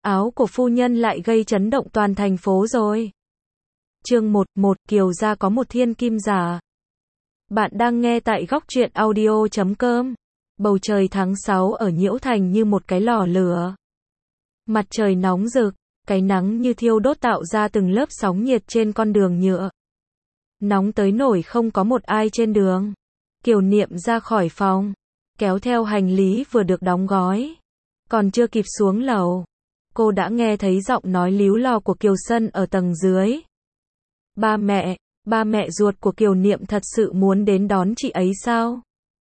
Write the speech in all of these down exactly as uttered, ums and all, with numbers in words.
áo của phu nhân lại gây chấn động toàn thành phố rồi. Chương một, một, Kiều gia có một thiên kim giả. Bạn đang nghe tại góc truyện audio chấm com. Bầu trời tháng sáu ở Nhiễu Thành như một cái lò lửa. Mặt trời nóng rực, cái nắng như thiêu đốt tạo ra từng lớp sóng nhiệt trên con đường nhựa. Nóng tới nổi không có một ai trên đường. Kiều Niệm ra khỏi phòng, kéo theo hành lý vừa được đóng gói. Còn chưa kịp xuống lầu, cô đã nghe thấy giọng nói líu lo của Kiều Sân ở tầng dưới. Ba mẹ, ba mẹ ruột của Kiều Niệm thật sự muốn đến đón chị ấy sao?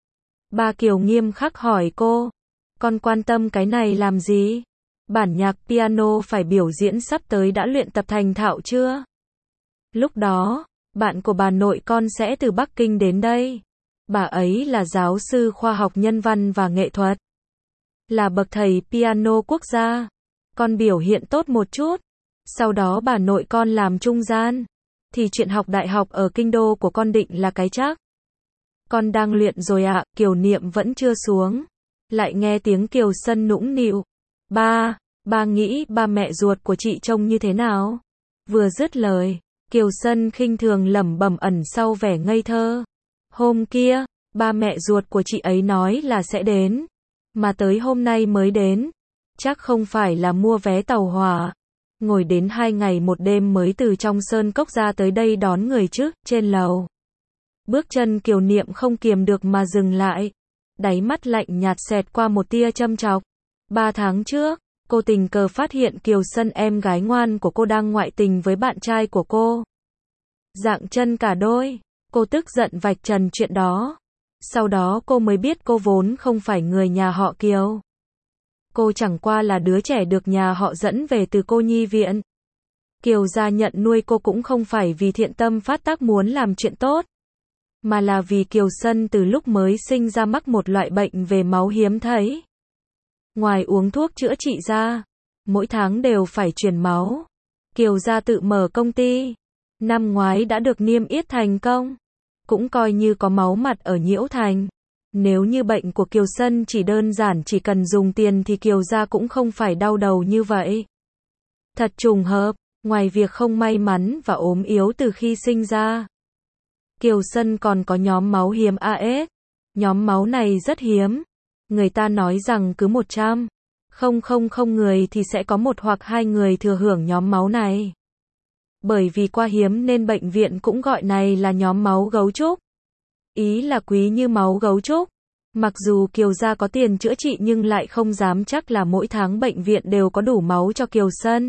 Ba Kiều nghiêm khắc hỏi cô, con quan tâm cái này làm gì? Bản nhạc piano phải biểu diễn sắp tới đã luyện tập thành thạo chưa? Lúc đó, bạn của bà nội con sẽ từ Bắc Kinh đến đây. Bà ấy là giáo sư khoa học nhân văn và nghệ thuật, là bậc thầy piano quốc gia. Con biểu hiện tốt một chút, sau đó bà nội con làm trung gian, thì chuyện học đại học ở kinh đô của con định là cái chắc. Con đang luyện rồi ạ. Kiều Niệm vẫn chưa xuống, lại nghe tiếng Kiều Sân nũng nịu. Ba, ba nghĩ ba mẹ ruột của chị trông như thế nào? Vừa dứt lời, Kiều Sân khinh thường lẩm bẩm ẩn sau vẻ ngây thơ. Hôm kia, ba mẹ ruột của chị ấy nói là sẽ đến, mà tới hôm nay mới đến. Chắc không phải là mua vé tàu hỏa, ngồi đến hai ngày một đêm mới từ trong sơn cốc ra tới đây đón người chứ. Trên lầu, bước chân Kiều Niệm không kiềm được mà dừng lại, đáy mắt lạnh nhạt xẹt qua một tia châm chọc. Ba tháng trước, cô tình cờ phát hiện Kiều Sân em gái ngoan của cô đang ngoại tình với bạn trai của cô. Dạng chân cả đôi, cô tức giận vạch trần chuyện đó. Sau đó cô mới biết cô vốn không phải người nhà họ Kiều. Cô chẳng qua là đứa trẻ được nhà họ dẫn về từ cô nhi viện. Kiều gia nhận nuôi cô cũng không phải vì thiện tâm phát tác muốn làm chuyện tốt, mà là vì Kiều Sân từ lúc mới sinh ra mắc một loại bệnh về máu hiếm thấy. Ngoài uống thuốc chữa trị ra, mỗi tháng đều phải truyền máu. Kiều gia tự mở công ty, năm ngoái đã được niêm yết thành công, cũng coi như có máu mặt ở Nhiễu Thành. Nếu như bệnh của Kiều Sân chỉ đơn giản chỉ cần dùng tiền thì Kiều gia cũng không phải đau đầu như vậy. Thật trùng hợp, ngoài việc không may mắn và ốm yếu từ khi sinh ra, Kiều Sân còn có nhóm máu hiếm a ét. Nhóm máu này rất hiếm. Người ta nói rằng cứ một trăm nghìn người thì sẽ có một hoặc hai người thừa hưởng nhóm máu này. Bởi vì quá hiếm nên bệnh viện cũng gọi này là nhóm máu gấu trúc. Ý là quý như máu gấu trúc. Mặc dù Kiều gia có tiền chữa trị nhưng lại không dám chắc là mỗi tháng bệnh viện đều có đủ máu cho Kiều Sân.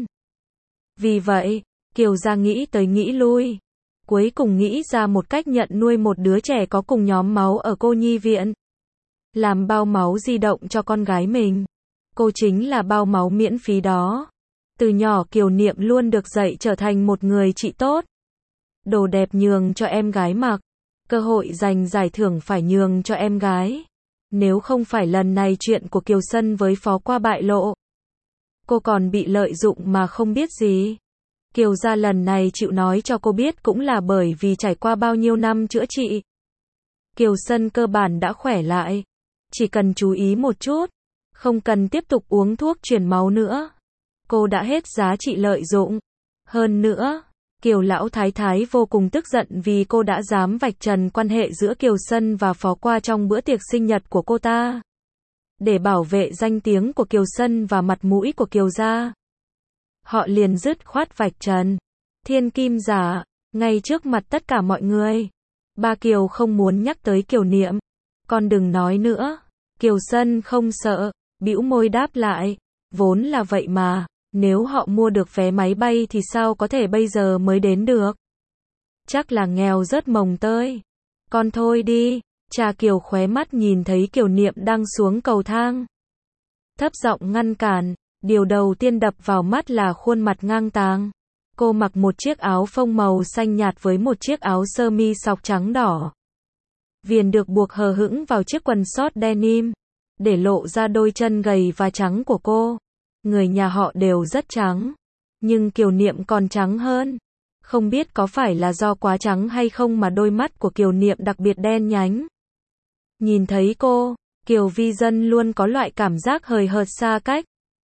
Vì vậy, Kiều gia nghĩ tới nghĩ lui, cuối cùng nghĩ ra một cách nhận nuôi một đứa trẻ có cùng nhóm máu ở cô nhi viện. Làm bao máu di động cho con gái mình. Cô chính là bao máu miễn phí đó. Từ nhỏ Kiều Niệm luôn được dạy trở thành một người chị tốt. Đồ đẹp nhường cho em gái mặc. Cơ hội giành giải thưởng phải nhường cho em gái. Nếu không phải lần này chuyện của Kiều Sân với Phó Qua bại lộ, cô còn bị lợi dụng mà không biết gì. Kiều gia lần này chịu nói cho cô biết cũng là bởi vì trải qua bao nhiêu năm chữa trị, Kiều Sân cơ bản đã khỏe lại. Chỉ cần chú ý một chút, không cần tiếp tục uống thuốc truyền máu nữa. Cô đã hết giá trị lợi dụng. Hơn nữa, Kiều lão thái thái vô cùng tức giận vì cô đã dám vạch trần quan hệ giữa Kiều Sân và Phó Qua trong bữa tiệc sinh nhật của cô ta. Để bảo vệ danh tiếng của Kiều Sân và mặt mũi của Kiều gia, họ liền dứt khoát vạch trần thiên kim giả ngay trước mặt tất cả mọi người. Ba Kiều không muốn nhắc tới Kiều Niệm. Con đừng nói nữa. Kiều Sân không sợ, bĩu môi đáp lại. Vốn là vậy mà, nếu họ mua được vé máy bay thì sao có thể bây giờ mới đến được? Chắc là nghèo rớt mồng tơi. Con thôi đi. Cha Kiều khóe mắt nhìn thấy Kiều Niệm đang xuống cầu thang, thấp giọng ngăn cản. Điều đầu tiên đập vào mắt là khuôn mặt ngang tàng. Cô mặc một chiếc áo phông màu xanh nhạt với một chiếc áo sơ mi sọc trắng đỏ. Viền được buộc hờ hững vào chiếc quần short denim, để lộ ra đôi chân gầy và trắng của cô. Người nhà họ đều rất trắng, nhưng Kiều Niệm còn trắng hơn. Không biết có phải là do quá trắng hay không mà đôi mắt của Kiều Niệm đặc biệt đen nhánh. Nhìn thấy cô, Kiều Vi Dân luôn có loại cảm giác hời hợt xa cách.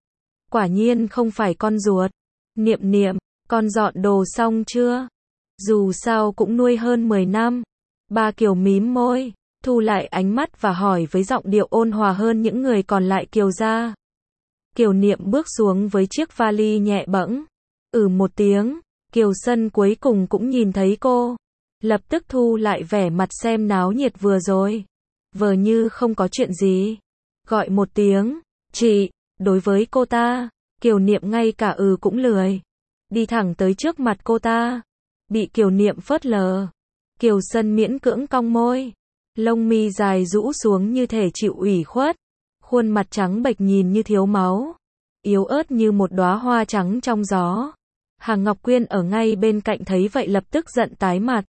Quả nhiên không phải con ruột. Niệm niệm, con dọn đồ xong chưa? Dù sao cũng nuôi hơn mười năm. Ba Kiều mím môi, thu lại ánh mắt và hỏi với giọng điệu ôn hòa hơn những người còn lại Kiều gia. Kiều Niệm bước xuống với chiếc vali nhẹ bẫng. Ừ một tiếng, Kiều Sân cuối cùng cũng nhìn thấy cô. Lập tức thu lại vẻ mặt xem náo nhiệt vừa rồi. Vờ như không có chuyện gì. Gọi một tiếng, chị, đối với cô ta, Kiều Niệm ngay cả ừ cũng lười. Đi thẳng tới trước mặt cô ta. Bị Kiều Niệm phớt lờ. Kiều Sân miễn cưỡng cong môi. Lông mi dài rũ xuống như thể chịu ủy khuất. Khuôn mặt trắng bệch nhìn như thiếu máu. Yếu ớt như một đóa hoa trắng trong gió. Hàng Ngọc Quyên ở ngay bên cạnh thấy vậy lập tức giận tái mặt.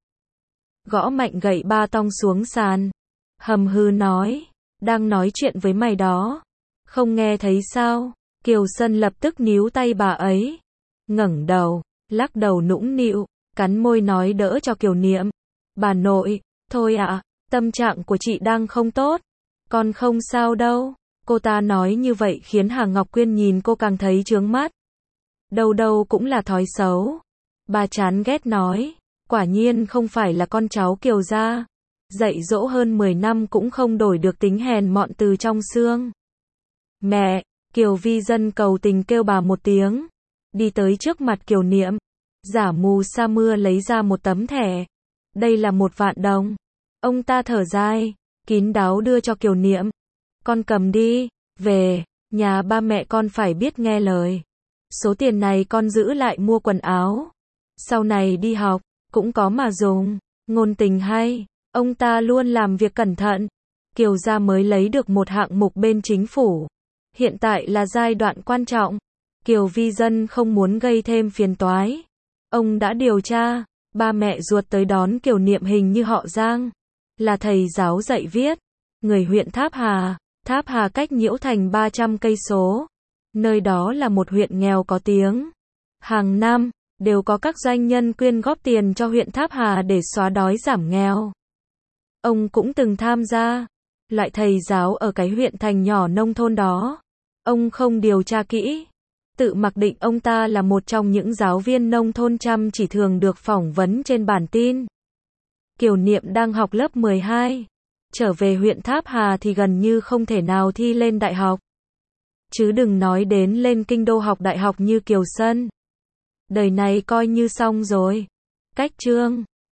Gõ mạnh gậy ba tong xuống sàn. Hầm hư nói. Đang nói chuyện với mày đó. Không nghe thấy sao? Kiều Sân lập tức níu tay bà ấy. Ngẩng đầu, lắc đầu nũng nịu, cắn môi nói đỡ cho Kiều Niệm. Bà nội, thôi ạ, tâm trạng của chị đang không tốt. Con không sao đâu. Cô ta nói như vậy khiến Hàng Ngọc Quyên nhìn cô càng thấy chướng mắt. Đâu đâu cũng là thói xấu. Bà chán ghét nói. Quả nhiên không phải là con cháu Kiều gia. Dạy dỗ hơn mười năm cũng không đổi được tính hèn mọn từ trong xương. Mẹ, Kiều Vi Dân cầu tình kêu bà một tiếng. Đi tới trước mặt Kiều Niệm. Giả mù sa mưa lấy ra một tấm thẻ. Đây là một vạn đồng. Ông ta thở dài, kín đáo đưa cho Kiều Niệm. Con cầm đi, về, nhà ba mẹ con phải biết nghe lời. Số tiền này con giữ lại mua quần áo. Sau này đi học, cũng có mà dùng. Ngôn tình hay, ông ta luôn làm việc cẩn thận. Kiều gia mới lấy được một hạng mục bên chính phủ. Hiện tại là giai đoạn quan trọng. Kiều Vi Dân không muốn gây thêm phiền toái. Ông đã điều tra, ba mẹ ruột tới đón Kiều Niệm hình như họ Giang. Là thầy giáo dạy viết. Người huyện Tháp Hà. Tháp Hà cách Nhiễu Thành ba trăm cây số. Nơi đó là một huyện nghèo có tiếng. Hàng năm, đều có các doanh nhân quyên góp tiền cho huyện Tháp Hà để xóa đói giảm nghèo. Ông cũng từng tham gia. Loại thầy giáo ở cái huyện thành nhỏ nông thôn đó. Ông không điều tra kỹ. Tự mặc định ông ta là một trong những giáo viên nông thôn chăm chỉ thường được phỏng vấn trên bản tin. Kiều Niệm đang học lớp mười hai. Trở về huyện Tháp Hà thì gần như không thể nào thi lên đại học. Chứ đừng nói đến lên kinh đô học đại học như Kiều Sân. Đời này coi như xong rồi. Cách chương